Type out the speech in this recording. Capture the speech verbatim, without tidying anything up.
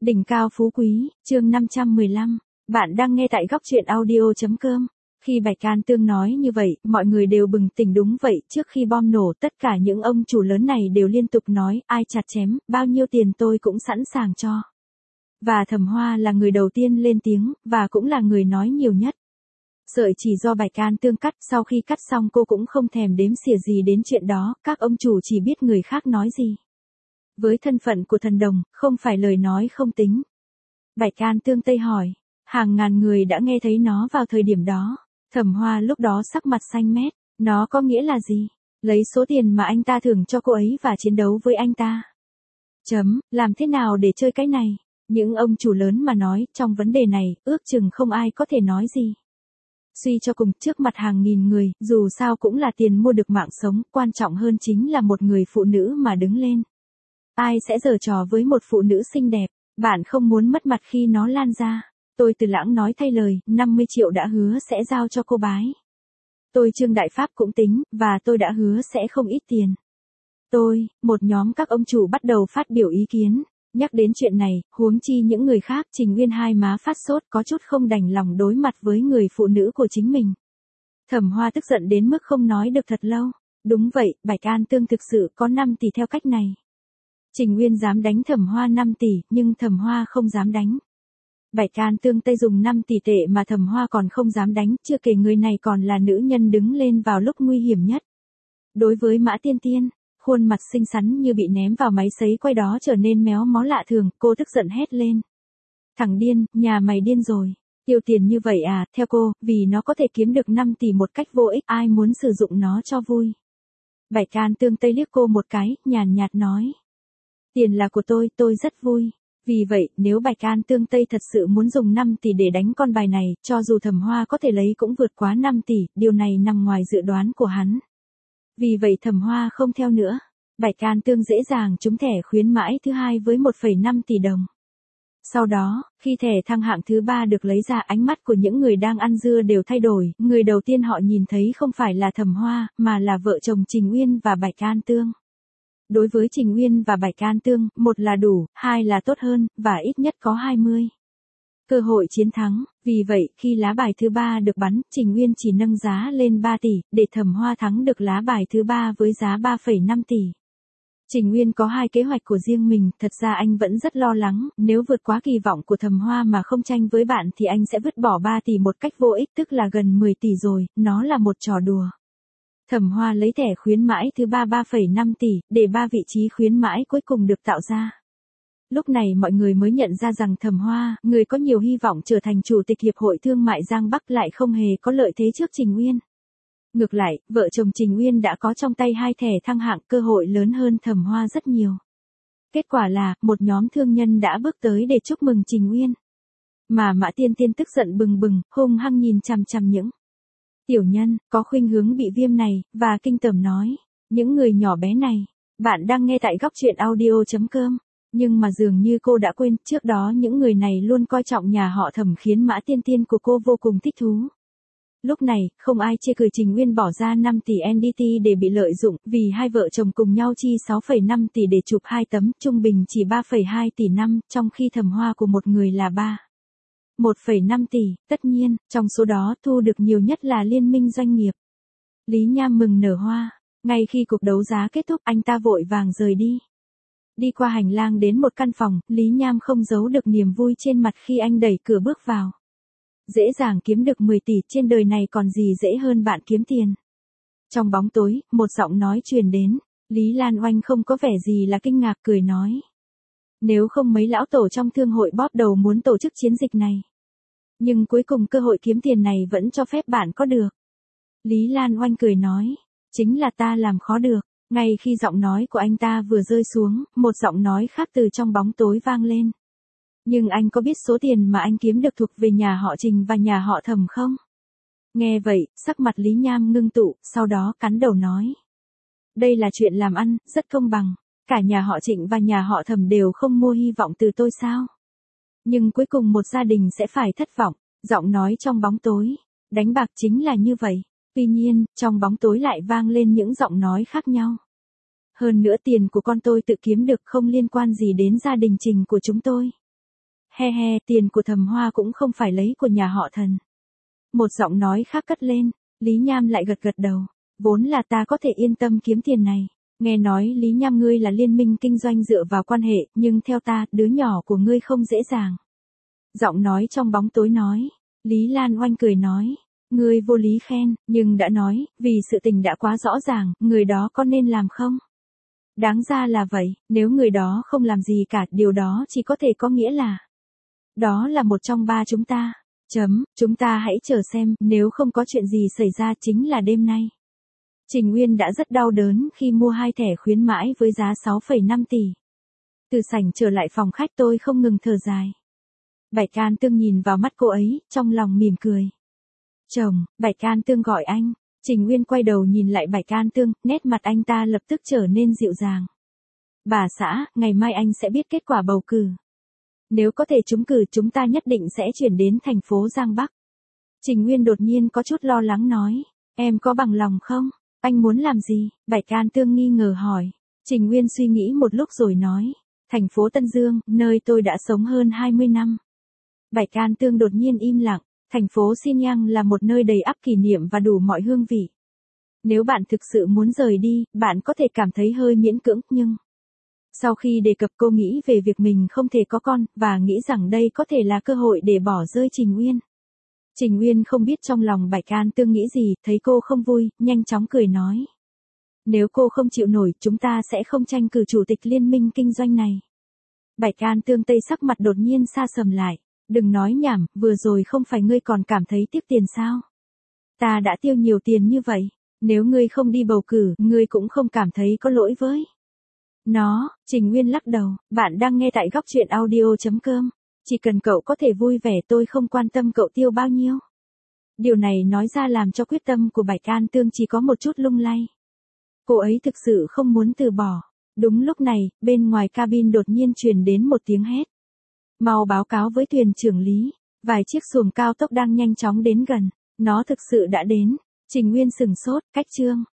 Đỉnh cao phú quý, chương năm trăm mười lăm. Bạn đang nghe tại góc truyện audio.com. Khi Bạch Can Tương nói như vậy, mọi người đều bừng tỉnh. Đúng vậy, trước khi bom nổ, tất cả những ông chủ lớn này đều liên tục nói, ai chặt chém, bao nhiêu tiền tôi cũng sẵn sàng cho. Và Thẩm Hoa là người đầu tiên lên tiếng, và cũng là người nói nhiều nhất. Sợi chỉ do Bạch Can Tương cắt, sau khi cắt xong cô cũng không thèm đếm xỉa gì đến chuyện đó, các ông chủ chỉ biết người khác nói gì. Với thân phận của thần đồng, không phải lời nói không tính. Bạch Can Tương Tây hỏi, hàng ngàn người đã nghe thấy nó vào thời điểm đó. Thẩm Hoa lúc đó sắc mặt xanh mét, nó có nghĩa là gì? Lấy số tiền mà anh ta thưởng cho cô ấy và chiến đấu với anh ta. Chấm, làm thế nào để chơi cái này? Những ông chủ lớn mà nói, trong vấn đề này, ước chừng không ai có thể nói gì. Suy cho cùng, trước mặt hàng nghìn người, dù sao cũng là tiền mua được mạng sống, quan trọng hơn chính là một người phụ nữ mà đứng lên. Ai sẽ giở trò với một phụ nữ xinh đẹp, bạn không muốn mất mặt khi nó lan ra. Tôi Từ Lãng nói thay lời, năm mươi triệu đã hứa sẽ giao cho cô bái. Tôi Trương Đại Pháp cũng tính, và tôi đã hứa sẽ không ít tiền. Tôi, một nhóm các ông chủ bắt đầu phát biểu ý kiến, nhắc đến chuyện này, huống chi những người khác. Trình Uyên hai má phát sốt, có chút không đành lòng đối mặt với người phụ nữ của chính mình. Thẩm Hoa tức giận đến mức không nói được thật lâu. Đúng vậy, Bạch Can Tương thực sự có năm tỷ theo cách này. Trình Uyên dám đánh Thẩm Hoa năm tỷ, nhưng Thẩm Hoa không dám đánh. Bạch Can Tương Tây dùng năm tỷ tệ mà Thẩm Hoa còn không dám đánh, chưa kể người này còn là nữ nhân đứng lên vào lúc nguy hiểm nhất. Đối với Mã Tiên Tiên, khuôn mặt xinh xắn như bị ném vào máy sấy quay đó trở nên méo mó lạ thường, cô tức giận hét lên. Thằng điên, nhà mày điên rồi. Tiêu tiền như vậy à, theo cô, vì nó có thể kiếm được năm tỷ một cách vô ích, ai muốn sử dụng nó cho vui. Bạch Can Tương Tây liếc cô một cái, nhàn nhạt nói. Tiền là của tôi, tôi rất vui. Vì vậy, nếu Bạch Can Tương Tây thật sự muốn dùng năm tỷ để đánh con bài này, cho dù Thẩm Hoa có thể lấy cũng vượt quá năm tỷ, điều này nằm ngoài dự đoán của hắn. Vì vậy Thẩm Hoa không theo nữa. Bạch Can Tương dễ dàng trúng thẻ khuyến mãi thứ hai với một phẩy năm tỷ đồng. Sau đó, khi thẻ thăng hạng thứ ba được lấy ra, ánh mắt của những người đang ăn dưa đều thay đổi. Người đầu tiên họ nhìn thấy không phải là Thẩm Hoa, mà là vợ chồng Trình Uyên và Bạch Can Tương. Đối với Trình Uyên và Bạch Can Tương, một là đủ, hai là tốt hơn, và ít nhất có hai mươi. Cơ hội chiến thắng, vì vậy, khi lá bài thứ ba được bắn, Trình Uyên chỉ nâng giá lên ba tỷ, để Thẩm Hoa thắng được lá bài thứ ba với giá ba phẩy năm tỷ. Trình Uyên có hai kế hoạch của riêng mình, thật ra anh vẫn rất lo lắng, nếu vượt quá kỳ vọng của Thẩm Hoa mà không tranh với bạn thì anh sẽ vứt bỏ ba tỷ một cách vô ích, tức là gần mười tỷ rồi, nó là một trò đùa. Thẩm Hoa lấy thẻ khuyến mãi thứ ba ba phẩy năm tỷ, để ba vị trí khuyến mãi cuối cùng được tạo ra. Lúc này mọi người mới nhận ra rằng Thẩm Hoa, người có nhiều hy vọng trở thành chủ tịch Hiệp hội Thương mại Giang Bắc, lại không hề có lợi thế trước Trình Uyên. Ngược lại, vợ chồng Trình Uyên đã có trong tay hai thẻ thăng hạng, cơ hội lớn hơn Thẩm Hoa rất nhiều. Kết quả là, một nhóm thương nhân đã bước tới để chúc mừng Trình Uyên. Mà Mã Tiên Tiên tức giận bừng bừng, hung hăng nhìn chằm chằm những tiểu nhân có khuynh hướng bị viêm này, và kinh tởm nói, những người nhỏ bé này. Bạn đang nghe tại góc truyện audio.com. Nhưng mà dường như cô đã quên, trước đó những người này luôn coi trọng nhà họ Thẩm, khiến Mã Tiên Tiên của cô vô cùng thích thú. Lúc này, không ai chê cười Trình Uyên bỏ ra năm tỷ en đê tê để bị lợi dụng, vì hai vợ chồng cùng nhau chi sáu phẩy năm tỷ để chụp hai tấm, trung bình chỉ ba phẩy hai tỷ năm, trong khi Thẩm Hoa của một người là ba phẩy một năm tỷ. Tất nhiên, trong số đó thu được nhiều nhất là Liên minh doanh nghiệp. Lý Nham mừng nở hoa. Ngay khi cuộc đấu giá kết thúc, anh ta vội vàng rời đi. Đi qua hành lang đến một căn phòng, Lý Nham không giấu được niềm vui trên mặt khi anh đẩy cửa bước vào. Dễ dàng kiếm được mười tỷ, trên đời này còn gì dễ hơn bạn kiếm tiền. Trong bóng tối, một giọng nói truyền đến. Lý Lan Oanh không có vẻ gì là kinh ngạc, cười nói. Nếu không mấy lão tổ trong thương hội bóp đầu muốn tổ chức chiến dịch này. Nhưng cuối cùng cơ hội kiếm tiền này vẫn cho phép bạn có được. Lý Lan Oanh cười nói. Chính là ta làm khó được. Ngay khi giọng nói của anh ta vừa rơi xuống, một giọng nói khác từ trong bóng tối vang lên. Nhưng anh có biết số tiền mà anh kiếm được thuộc về nhà họ Trình và nhà họ Thẩm không? Nghe vậy, sắc mặt Lý Nham ngưng tụ, sau đó cắn đầu nói. Đây là chuyện làm ăn, rất công bằng. Cả nhà họ Trịnh và nhà họ Thẩm đều không mua hy vọng từ tôi sao? Nhưng cuối cùng một gia đình sẽ phải thất vọng. Giọng nói trong bóng tối. Đánh bạc chính là như vậy. Tuy nhiên, trong bóng tối lại vang lên những giọng nói khác nhau. Hơn nữa tiền của con tôi tự kiếm được không liên quan gì đến gia đình Trình của chúng tôi. he he, tiền của Thẩm Hoa cũng không phải lấy của nhà họ Thần. Một giọng nói khác cất lên, Lý Nham lại gật gật đầu, vốn là ta có thể yên tâm kiếm tiền này. Nghe nói Lý Nham ngươi là liên minh kinh doanh dựa vào quan hệ, nhưng theo ta, đứa nhỏ của ngươi không dễ dàng. Giọng nói trong bóng tối nói, Lý Lan Oanh cười nói, ngươi vô lý khen, nhưng đã nói, vì sự tình đã quá rõ ràng, người đó có nên làm không? Đáng ra là vậy, nếu người đó không làm gì cả, điều đó chỉ có thể có nghĩa là, đó là một trong ba chúng ta. Chấm, chúng ta hãy chờ xem, nếu không có chuyện gì xảy ra chính là đêm nay. Trình Nguyên đã rất đau đớn khi mua hai thẻ khuyến mãi với giá sáu phẩy năm tỷ. Từ sảnh trở lại phòng khách tôi không ngừng thở dài. Bạch Can Tương nhìn vào mắt cô ấy, trong lòng mỉm cười. Chồng, Bạch Can Tương gọi anh. Trình Nguyên quay đầu nhìn lại Bạch Can Tương, nét mặt anh ta lập tức trở nên dịu dàng. Bà xã, ngày mai anh sẽ biết kết quả bầu cử. Nếu có thể trúng cử chúng ta nhất định sẽ chuyển đến thành phố Giang Bắc. Trình Nguyên đột nhiên có chút lo lắng nói. Em có bằng lòng không? Anh muốn làm gì? Bạch Can Tương nghi ngờ hỏi. Trình Nguyên suy nghĩ một lúc rồi nói. Thành phố Tân Dương, nơi tôi đã sống hơn hai mươi năm. Bạch Can Tương đột nhiên im lặng. Thành phố Xinyang là một nơi đầy ắp kỷ niệm và đủ mọi hương vị. Nếu bạn thực sự muốn rời đi, bạn có thể cảm thấy hơi miễn cưỡng, nhưng... Sau khi đề cập cô nghĩ về việc mình không thể có con, và nghĩ rằng đây có thể là cơ hội để bỏ rơi Trình Nguyên. Trình Nguyên không biết trong lòng Bạch Can Tương nghĩ gì, thấy cô không vui, nhanh chóng cười nói. Nếu cô không chịu nổi, chúng ta sẽ không tranh cử chủ tịch liên minh kinh doanh này. Bạch Can Tương tây sắc mặt đột nhiên sa sầm lại. Đừng nói nhảm, vừa rồi không phải ngươi còn cảm thấy tiếc tiền sao? Ta đã tiêu nhiều tiền như vậy, nếu ngươi không đi bầu cử, ngươi cũng không cảm thấy có lỗi với nó. Trình Nguyên lắc đầu, bạn đang nghe tại góc truyện audio chấm com. Chỉ cần cậu có thể vui vẻ tôi không quan tâm cậu tiêu bao nhiêu. Điều này nói ra làm cho quyết tâm của Bạch Can Tương chỉ có một chút lung lay. Cô ấy thực sự không muốn từ bỏ. Đúng lúc này, bên ngoài cabin đột nhiên truyền đến một tiếng hét. Mau báo cáo với thuyền trưởng Lý, vài chiếc xuồng cao tốc đang nhanh chóng đến gần, nó thực sự đã đến. Trình Nguyên sừng sốt, cách chương.